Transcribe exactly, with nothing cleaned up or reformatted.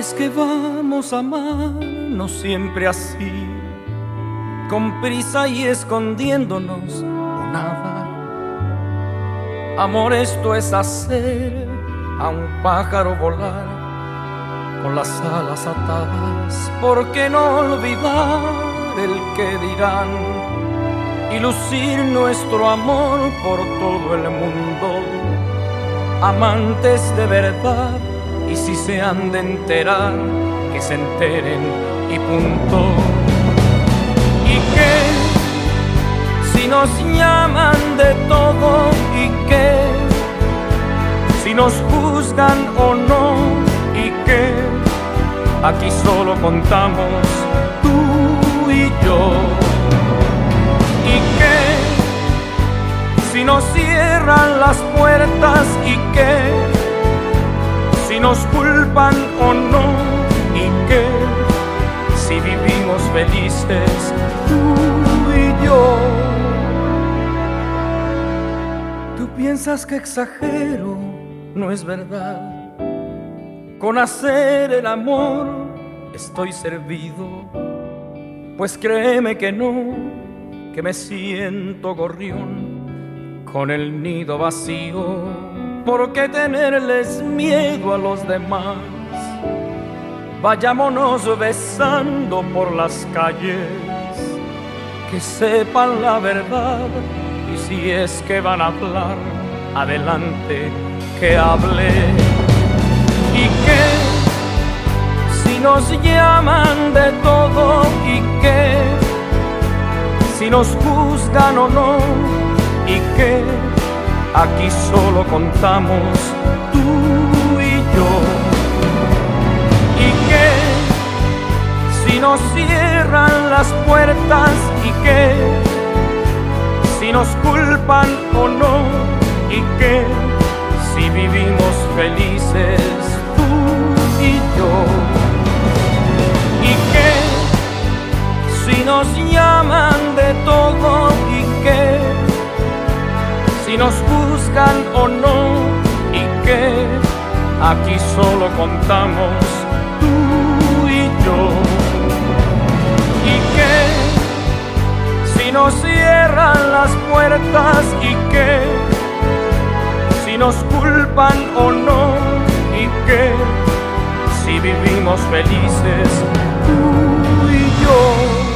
es que vamos a amarnos siempre así, con prisa y escondiéndonos o nada. Amor, esto es hacer a un pájaro volar con las alas atadas. ¿Por qué no olvidar el que dirán y lucir nuestro amor por todo el mundo? Amantes de verdad, y si se han de enterar, que se enteren y punto. ¿Y qué si nos llaman de todo? ¿Y qué si nos juzgan o no? ¿Y qué aquí solo contamos tú y yo? ¿Y qué si nos cierran las puertas? ¿Y qué si nos culpan o no? ¿Y qué si vivimos felices tú y yo? Tú piensas que exagero, no es verdad. Con hacer el amor estoy servido, pues créeme que no, que me siento gorrión con el nido vacío. ¿Por qué tenerles miedo a los demás? Vayámonos besando por las calles, que sepan la verdad, y si es que van a hablar, adelante que hable. ¿Y qué si nos llaman de todo? ¿Y qué si nos juzgan o no? ¿Y qué aquí solo contamos tú y yo? ¿Y qué si nos cierran las puertas? ¿Y qué si nos culpan o no? ¿Y qué si vivimos felices tú y yo? ¿Y qué si nos llaman de todo? ¿Y qué si nos juzgan o no? ¿Y qué aquí solo contamos tú y yo? ¿Y qué si nos cierran las puertas? ¿Y qué si nos culpan o no? ¿Y qué si vivimos felices tú y yo?